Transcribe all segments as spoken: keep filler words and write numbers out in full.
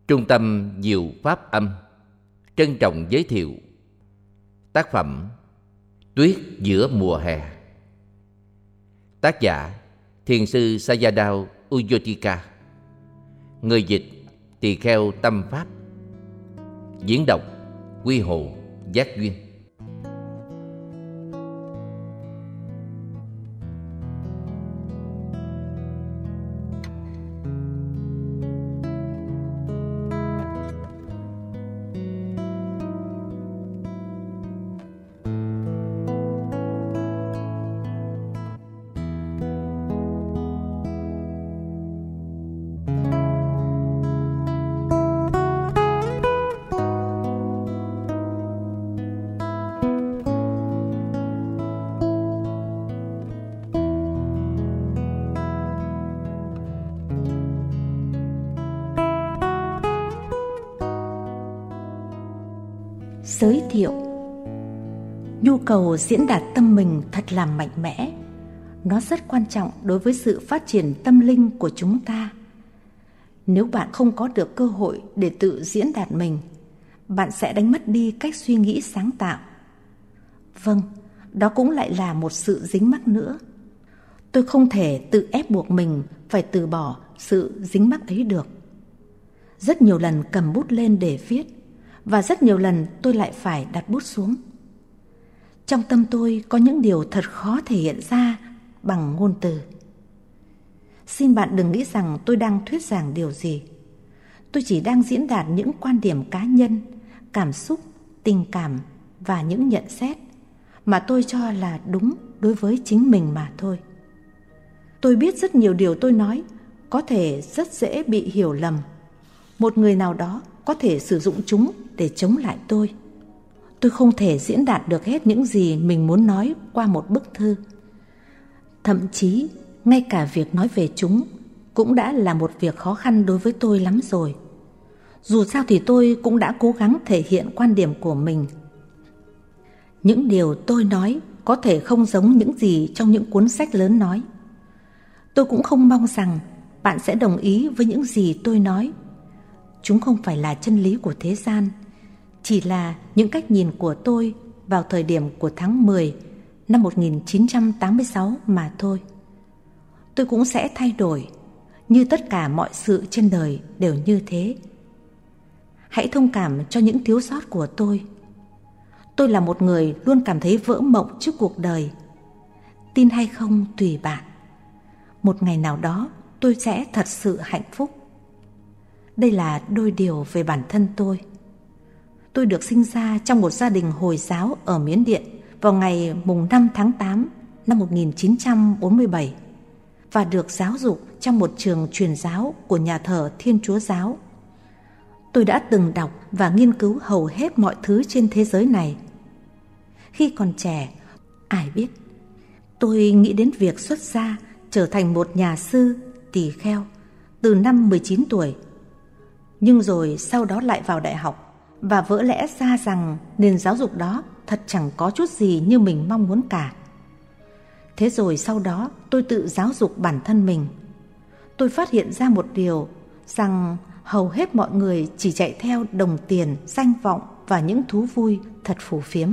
Trung tâm Diệu Pháp Âm trân trọng giới thiệu tác phẩm Tuyết giữa mùa hè. Tác giả Thiền sư Sayadaw Uyotika. Người dịch Tỳ Kheo Tâm Pháp. Diễn đọc Quy Hồ Giác Duyên. Giới thiệu. Nhu cầu diễn đạt tâm mình thật là mạnh mẽ. Nó rất quan trọng đối với sự phát triển tâm linh của chúng ta. Nếu bạn không có được cơ hội để tự diễn đạt mình, bạn sẽ đánh mất đi cách suy nghĩ sáng tạo. Vâng, đó cũng lại là một sự dính mắc nữa. Tôi không thể tự ép buộc mình phải từ bỏ sự dính mắc ấy được. Rất nhiều lần cầm bút lên để viết, và rất nhiều lần tôi lại phải đặt bút xuống. Trong tâm tôi có những điều thật khó thể hiện ra bằng ngôn từ. Xin bạn đừng nghĩ rằng tôi đang thuyết giảng điều gì. Tôi chỉ đang diễn đạt những quan điểm cá nhân, cảm xúc, tình cảm và những nhận xét mà tôi cho là đúng đối với chính mình mà thôi. Tôi biết rất nhiều điều tôi nói có thể rất dễ bị hiểu lầm. Một người nào đó có thể sử dụng chúng để chống lại tôi. Tôi không thể diễn đạt được hết những gì mình muốn nói qua một bức thư. Thậm chí, ngay cả việc nói về chúng cũng đã là một việc khó khăn đối với tôi lắm rồi. Dù sao thì tôi cũng đã cố gắng thể hiện quan điểm của mình. Những điều tôi nói có thể không giống những gì trong những cuốn sách lớn nói. Tôi cũng không mong rằng bạn sẽ đồng ý với những gì tôi nói. Chúng không phải là chân lý của thế gian, chỉ là những cách nhìn của tôi vào thời điểm của tháng mười năm một nghìn chín trăm tám mươi sáu mà thôi. Tôi cũng sẽ thay đổi, như tất cả mọi sự trên đời đều như thế. Hãy thông cảm cho những thiếu sót của tôi. Tôi là một người luôn cảm thấy vỡ mộng trước cuộc đời. Tin hay không tùy bạn. Một ngày nào đó tôi sẽ thật sự hạnh phúc. Đây là đôi điều về bản thân tôi. Tôi được sinh ra trong một gia đình Hồi giáo ở Miến Điện vào ngày mùng năm tháng tám năm một nghìn chín trăm bốn mươi bảy và được giáo dục trong một trường truyền giáo của nhà thờ Thiên Chúa Giáo. Tôi đã từng đọc và nghiên cứu hầu hết mọi thứ trên thế giới này. Khi còn trẻ, ai biết, tôi nghĩ đến việc xuất gia trở thành một nhà sư tỳ kheo từ năm mười chín tuổi. Nhưng rồi sau đó lại vào đại học và vỡ lẽ ra rằng nền giáo dục đó thật chẳng có chút gì như mình mong muốn cả. Thế rồi sau đó tôi tự giáo dục bản thân mình. Tôi phát hiện ra một điều, rằng hầu hết mọi người chỉ chạy theo đồng tiền, danh vọng và những thú vui thật phù phiếm.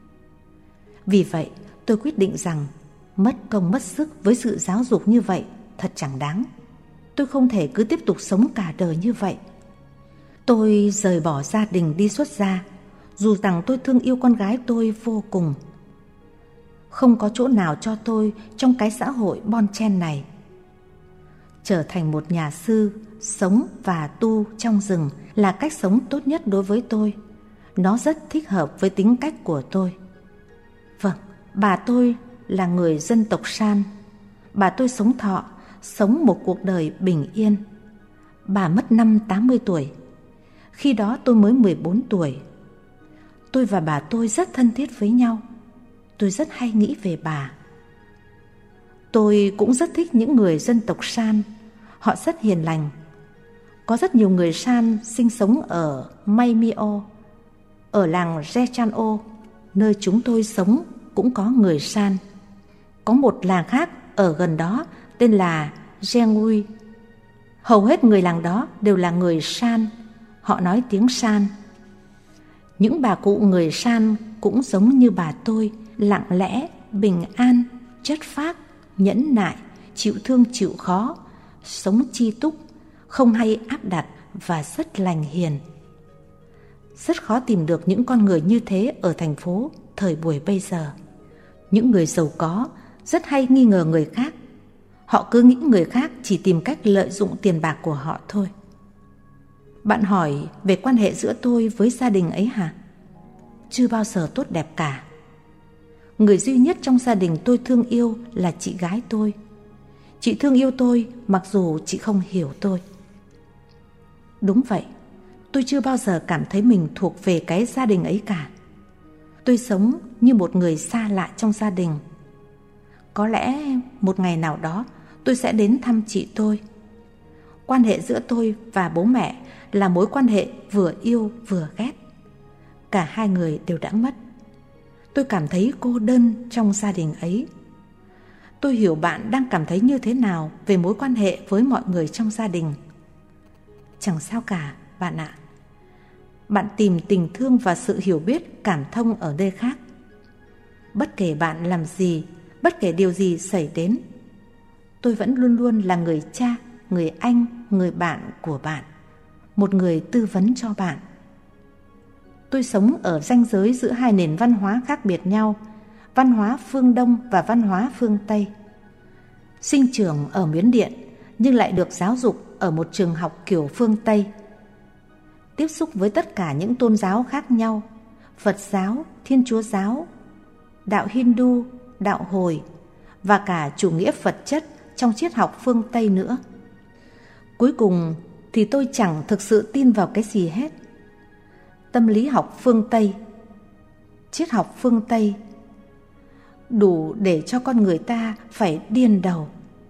Vì vậy tôi quyết định rằng mất công mất sức với sự giáo dục như vậy thật chẳng đáng. Tôi không thể cứ tiếp tục sống cả đời như vậy. Tôi rời bỏ gia đình đi xuất gia, dù rằng tôi thương yêu con gái tôi vô cùng. Không có chỗ nào cho tôi trong cái xã hội bon chen này. Trở thành một nhà sư, sống và tu trong rừng là cách sống tốt nhất đối với tôi. Nó rất thích hợp với tính cách của tôi. Vâng, bà tôi là người dân tộc San. Bà tôi sống thọ, sống một cuộc đời bình yên. Bà mất năm tám mươi tuổi. Khi đó tôi mới mười bốn tuổi. Tôi và bà tôi rất thân thiết với nhau. Tôi rất hay nghĩ về bà. Tôi cũng rất thích những người dân tộc San. Họ rất hiền lành. Có rất nhiều người San sinh sống ở Maymio, ở làng Rechan'o, nơi chúng tôi sống cũng có người San. Có một làng khác ở gần đó tên là Gengui. Hầu hết người làng đó đều là người San, Họ nói tiếng San. Những bà cụ người San cũng giống như bà tôi, lặng lẽ, bình an, chất phác, nhẫn nại, chịu thương chịu khó, sống chi túc, không hay áp đặt và rất lành hiền. Rất khó tìm được những con người như thế ở thành phố thời buổi bây giờ. Những người giàu có rất hay nghi ngờ người khác. Họ cứ nghĩ người khác chỉ tìm cách lợi dụng tiền bạc của họ thôi. Bạn hỏi về quan hệ giữa tôi với gia đình ấy hả? Chưa bao giờ tốt đẹp cả. Người duy nhất trong gia đình tôi thương yêu là chị gái tôi. Chị thương yêu tôi mặc dù chị không hiểu tôi. Đúng vậy, tôi chưa bao giờ cảm thấy mình thuộc về cái gia đình ấy cả. Tôi sống như một người xa lạ trong gia đình. Có lẽ một ngày nào đó tôi sẽ đến thăm chị tôi. Quan hệ giữa tôi và bố mẹ là mối quan hệ vừa yêu vừa ghét. Cả hai người đều đã mất. Tôi cảm thấy cô đơn trong gia đình ấy. Tôi hiểu bạn đang cảm thấy như thế nào về mối quan hệ với mọi người trong gia đình. Chẳng sao cả, bạn ạ. Bạn tìm tình thương và sự hiểu biết, cảm thông ở nơi khác. Bất kể bạn làm gì, bất kể điều gì xảy đến, tôi vẫn luôn luôn là người cha, người anh, người bạn của bạn, một người tư vấn cho bạn. Tôi sống ở ranh giới giữa hai nền văn hóa khác biệt nhau, văn hóa phương Đông và văn hóa phương Tây. Sinh trưởng ở Miến Điện nhưng lại được giáo dục ở một trường học kiểu phương Tây. Tiếp xúc với tất cả những tôn giáo khác nhau, Phật giáo, Thiên Chúa giáo, đạo Hindu, đạo Hồi và cả chủ nghĩa vật chất trong triết học phương Tây nữa. Cuối cùng thì tôi chẳng thực sự tin vào cái gì hết. Tâm lý học phương Tây, triết học phương Tây đủ để cho con người ta phải điên đầu.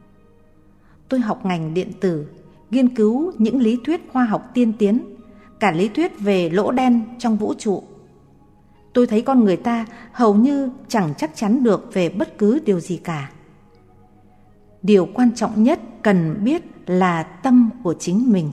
Tôi học ngành điện tử, nghiên cứu những lý thuyết khoa học tiên tiến, cả lý thuyết về lỗ đen trong vũ trụ. Tôi thấy con người ta hầu như chẳng chắc chắn được về bất cứ điều gì cả. Điều quan trọng nhất cần biết là tâm của chính mình.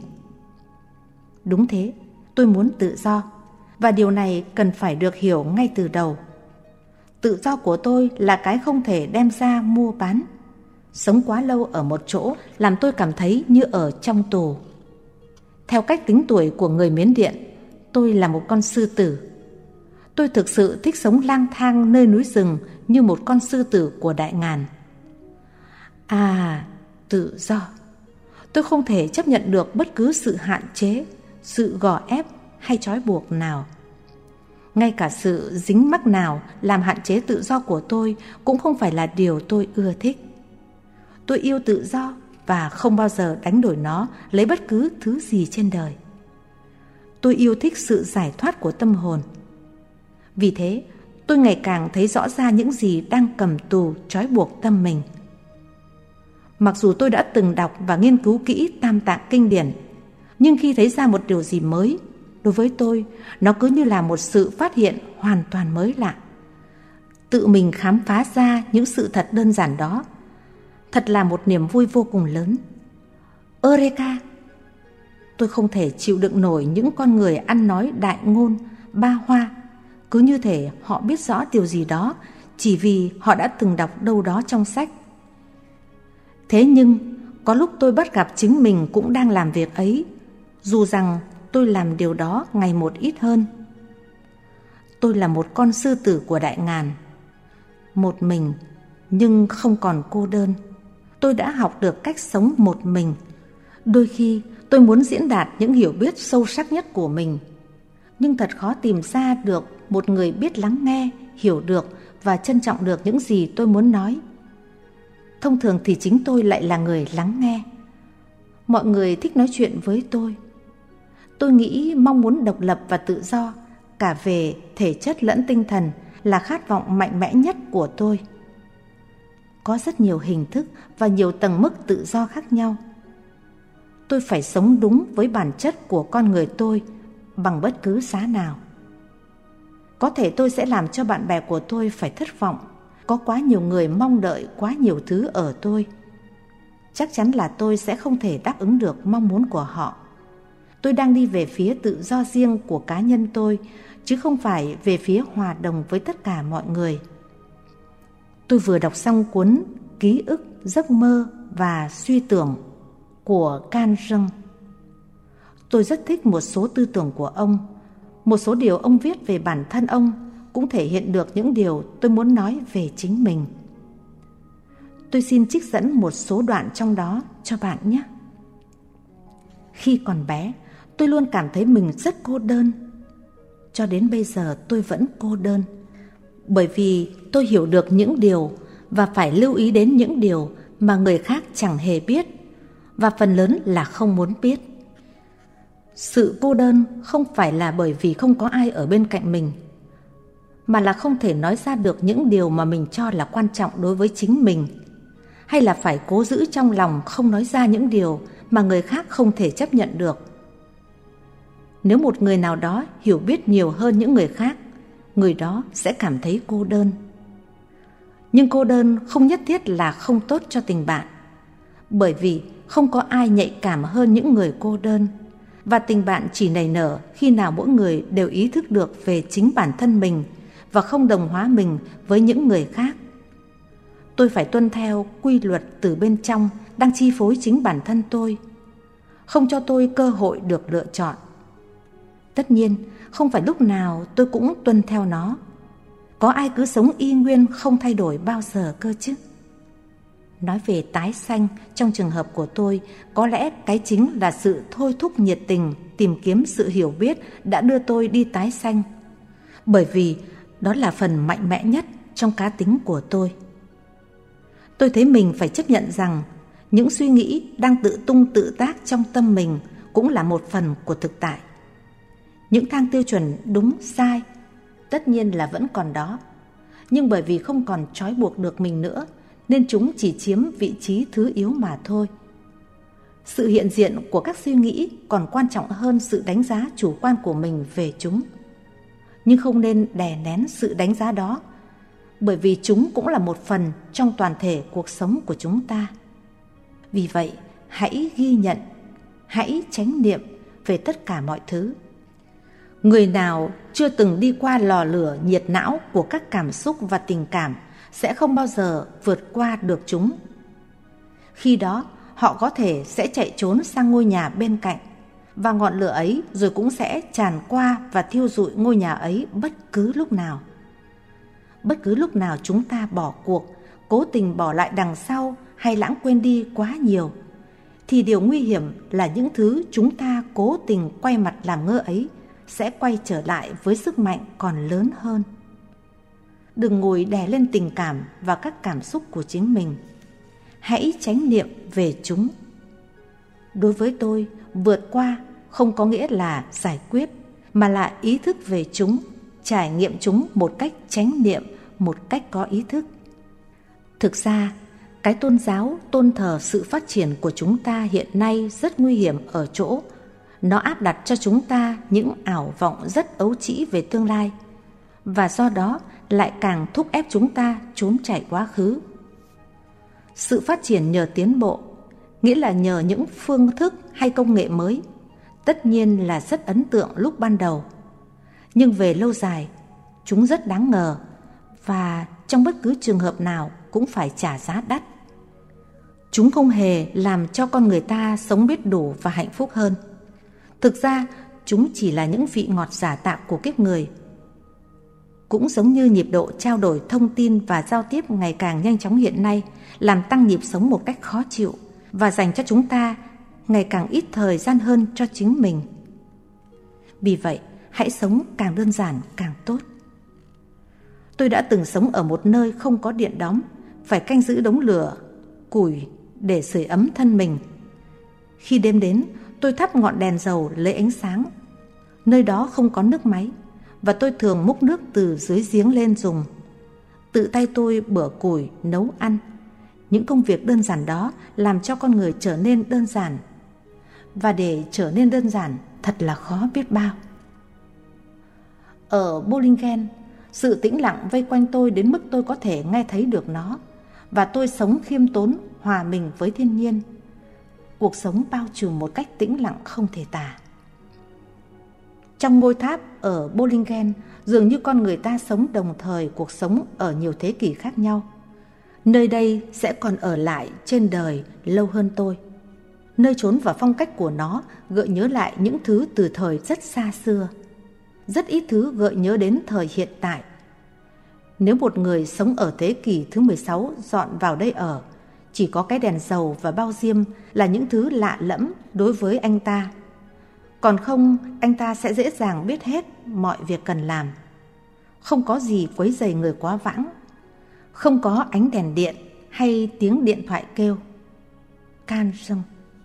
Đúng thế, tôi muốn tự do, và điều này cần phải được hiểu ngay từ đầu. Tự do của tôi là cái không thể đem ra mua bán. Sống quá lâu ở một chỗ làm tôi cảm thấy như ở trong tù. Theo cách tính tuổi của người Miến Điện, tôi là một con sư tử. Tôi thực sự thích sống lang thang nơi núi rừng như một con sư tử của Đại Ngàn. À, tự do. Tôi không thể chấp nhận được bất cứ sự hạn chế, sự gò ép hay trói buộc nào. Ngay cả sự dính mắc nào làm hạn chế tự do của tôi cũng không phải là điều tôi ưa thích. Tôi yêu tự do và không bao giờ đánh đổi nó lấy bất cứ thứ gì trên đời. Tôi yêu thích sự giải thoát của tâm hồn. Vì thế, tôi ngày càng thấy rõ ra những gì đang cầm tù trói buộc tâm mình. Mặc dù tôi đã từng đọc và nghiên cứu kỹ Tam Tạng Kinh điển, nhưng khi thấy ra một điều gì mới, đối với tôi, nó cứ như là một sự phát hiện hoàn toàn mới lạ. Tự mình khám phá ra những sự thật đơn giản đó, thật là một niềm vui vô cùng lớn. Eureka! Tôi không thể chịu đựng nổi những con người ăn nói đại ngôn, ba hoa, cứ như thể họ biết rõ điều gì đó chỉ vì họ đã từng đọc đâu đó trong sách. Thế nhưng, có lúc tôi bắt gặp chính mình cũng đang làm việc ấy, dù rằng tôi làm điều đó ngày một ít hơn. Tôi là một con sư tử của Đại Ngàn. Một mình, nhưng không còn cô đơn. Tôi đã học được cách sống một mình. Đôi khi tôi muốn diễn đạt những hiểu biết sâu sắc nhất của mình, nhưng thật khó tìm ra được một người biết lắng nghe, hiểu được và trân trọng được những gì tôi muốn nói. Thông thường thì chính tôi lại là người lắng nghe. Mọi người thích nói chuyện với tôi. Tôi nghĩ mong muốn độc lập và tự do, cả về thể chất lẫn tinh thần, là khát vọng mạnh mẽ nhất của tôi. Có rất nhiều hình thức và nhiều tầng mức tự do khác nhau. Tôi phải sống đúng với bản chất của con người tôi bằng bất cứ giá nào. Có thể tôi sẽ làm cho bạn bè của tôi phải thất vọng. Có quá nhiều người mong đợi quá nhiều thứ ở tôi. Chắc chắn là tôi sẽ không thể đáp ứng được mong muốn của họ. Tôi đang đi về phía tự do riêng của cá nhân tôi, chứ không phải về phía hòa đồng với tất cả mọi người. Tôi vừa đọc xong cuốn Ký ức, giấc mơ và suy tưởng của Carl Jung. Tôi rất thích một số tư tưởng của ông. Một số điều ông viết về bản thân ông cũng thể hiện được những điều tôi muốn nói về chính mình. Tôi xin trích dẫn một số đoạn trong đó cho bạn nhé. Khi còn bé, tôi luôn cảm thấy mình rất cô đơn. Cho đến bây giờ tôi vẫn cô đơn, bởi vì tôi hiểu được những điều và phải lưu ý đến những điều mà người khác chẳng hề biết, và phần lớn là không muốn biết. Sự cô đơn không phải là bởi vì không có ai ở bên cạnh mình, mà là không thể nói ra được những điều mà mình cho là quan trọng đối với chính mình, hay là phải cố giữ trong lòng không nói ra những điều mà người khác không thể chấp nhận được. Nếu một người nào đó hiểu biết nhiều hơn những người khác, người đó sẽ cảm thấy cô đơn. Nhưng cô đơn không nhất thiết là không tốt cho tình bạn, bởi vì không có ai nhạy cảm hơn những người cô đơn, và tình bạn chỉ nảy nở khi nào mỗi người đều ý thức được về chính bản thân mình và không đồng hóa mình với những người khác. Tôi phải tuân theo quy luật từ bên trong đang chi phối chính bản thân tôi, không cho tôi cơ hội được lựa chọn. Tất nhiên, không phải lúc nào tôi cũng tuân theo nó. Có ai cứ sống y nguyên không thay đổi bao giờ cơ chứ? Nói về tái sanh, trong trường hợp của tôi, có lẽ cái chính là sự thôi thúc nhiệt tình tìm kiếm sự hiểu biết đã đưa tôi đi tái sanh. Bởi vì đó là phần mạnh mẽ nhất trong cá tính của tôi. Tôi thấy mình phải chấp nhận rằng những suy nghĩ đang tự tung tự tác trong tâm mình cũng là một phần của thực tại. Những thang tiêu chuẩn đúng sai tất nhiên là vẫn còn đó, nhưng bởi vì không còn trói buộc được mình nữa nên chúng chỉ chiếm vị trí thứ yếu mà thôi. Sự hiện diện của các suy nghĩ còn quan trọng hơn sự đánh giá chủ quan của mình về chúng. Nhưng không nên đè nén sự đánh giá đó, bởi vì chúng cũng là một phần trong toàn thể cuộc sống của chúng ta. Vì vậy, hãy ghi nhận, hãy chánh niệm về tất cả mọi thứ. Người nào chưa từng đi qua lò lửa nhiệt não của các cảm xúc và tình cảm sẽ không bao giờ vượt qua được chúng. Khi đó, họ có thể sẽ chạy trốn sang ngôi nhà bên cạnh, và ngọn lửa ấy rồi cũng sẽ tràn qua và thiêu rụi ngôi nhà ấy bất cứ lúc nào. Bất cứ lúc nào chúng ta bỏ cuộc, cố tình bỏ lại đằng sau hay lãng quên đi quá nhiều, thì điều nguy hiểm là những thứ chúng ta cố tình quay mặt làm ngơ ấy sẽ quay trở lại với sức mạnh còn lớn hơn. Đừng ngồi đè lên tình cảm và các cảm xúc của chính mình. Hãy chánh niệm về chúng. Đối với tôi, vượt qua không có nghĩa là giải quyết, mà là ý thức về chúng, trải nghiệm chúng một cách chánh niệm, một cách có ý thức. Thực ra, cái tôn giáo tôn thờ sự phát triển của chúng ta hiện nay rất nguy hiểm ở chỗ nó áp đặt cho chúng ta những ảo vọng rất ấu trĩ về tương lai, và do đó lại càng thúc ép chúng ta trốn chạy quá khứ. Sự phát triển nhờ tiến bộ, nghĩa là nhờ những phương thức hay công nghệ mới, tất nhiên là rất ấn tượng lúc ban đầu. Nhưng về lâu dài, chúng rất đáng ngờ, và trong bất cứ trường hợp nào cũng phải trả giá đắt. Chúng không hề làm cho con người ta sống biết đủ và hạnh phúc hơn. Thực ra, chúng chỉ là những vị ngọt giả tạo của kiếp người. Cũng giống như nhịp độ trao đổi thông tin và giao tiếp ngày càng nhanh chóng hiện nay làm tăng nhịp sống một cách khó chịu và dành cho chúng ta ngày càng ít thời gian hơn cho chính mình. Vì vậy, hãy sống càng đơn giản càng tốt. Tôi đã từng sống ở một nơi không có điện đóm, phải canh giữ đống lửa, củi để sưởi ấm thân mình. Khi đêm đến, tôi thắp ngọn đèn dầu lấy ánh sáng. Nơi đó không có nước máy, và tôi thường múc nước từ dưới giếng lên dùng. Tự tay tôi bửa củi, nấu ăn. Những công việc đơn giản đó làm cho con người trở nên đơn giản. Và để trở nên đơn giản thật là khó biết bao. Ở Bollingen, sự tĩnh lặng vây quanh tôi đến mức tôi có thể nghe thấy được nó, và tôi sống khiêm tốn, hòa mình với thiên nhiên. Cuộc sống bao trùm một cách tĩnh lặng không thể tả. Trong ngôi tháp ở Bollingen, dường như con người ta sống đồng thời cuộc sống ở nhiều thế kỷ khác nhau. Nơi đây sẽ còn ở lại trên đời lâu hơn tôi. Nơi chốn và phong cách của nó gợi nhớ lại những thứ từ thời rất xa xưa. Rất ít thứ gợi nhớ đến thời hiện tại. Nếu một người sống ở thế kỷ thứ mười sáu dọn vào đây ở, chỉ có cái đèn dầu và bao diêm là những thứ lạ lẫm đối với anh ta. Còn không, anh ta sẽ dễ dàng biết hết mọi việc cần làm. Không có gì quấy rầy người quá vãng. Không có ánh đèn điện hay tiếng điện thoại kêu. Can rông.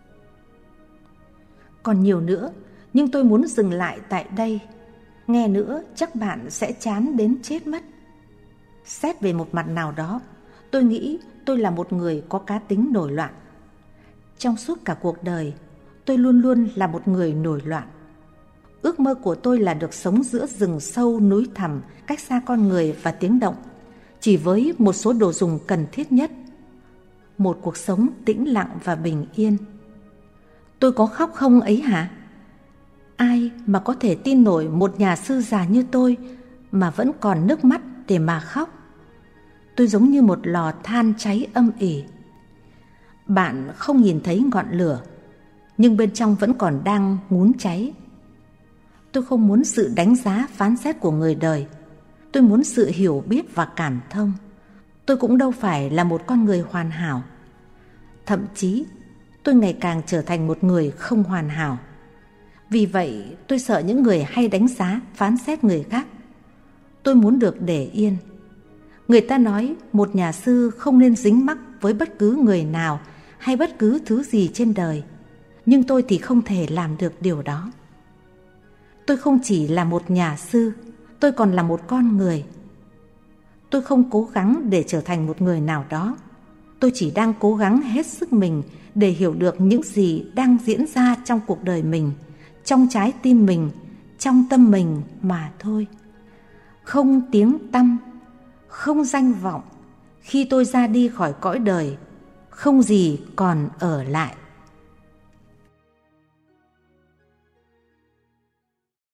Còn nhiều nữa, nhưng tôi muốn dừng lại tại đây. Nghe nữa chắc bạn sẽ chán đến chết mất. Xét về một mặt nào đó, tôi nghĩ tôi là một người có cá tính nổi loạn. Trong suốt cả cuộc đời, tôi luôn luôn là một người nổi loạn. Ước mơ của tôi là được sống giữa rừng sâu núi thẳm, cách xa con người và tiếng động, chỉ với một số đồ dùng cần thiết nhất. Một cuộc sống tĩnh lặng và bình yên. Tôi có khóc không ấy hả? Ai mà có thể tin nổi một nhà sư già như tôi mà vẫn còn nước mắt để mà khóc? Tôi giống như một lò than cháy âm ỉ. Bạn không nhìn thấy ngọn lửa, nhưng bên trong vẫn còn đang ngún cháy. Tôi không muốn sự đánh giá phán xét của người đời. Tôi muốn sự hiểu biết và cảm thông. Tôi cũng đâu phải là một con người hoàn hảo. Thậm chí tôi ngày càng trở thành một người không hoàn hảo. Vì vậy tôi sợ những người hay đánh giá, phán xét người khác. Tôi muốn được để yên. Người ta nói một nhà sư không nên dính mắc với bất cứ người nào hay bất cứ thứ gì trên đời. Nhưng tôi thì không thể làm được điều đó. Tôi không chỉ là một nhà sư, tôi còn là một con người. Tôi không cố gắng để trở thành một người nào đó. Tôi chỉ đang cố gắng hết sức mình để hiểu được những gì đang diễn ra trong cuộc đời mình, trong trái tim mình, trong tâm mình mà thôi. Không tiếng tăm, không danh vọng, khi tôi ra đi khỏi cõi đời, không gì còn ở lại.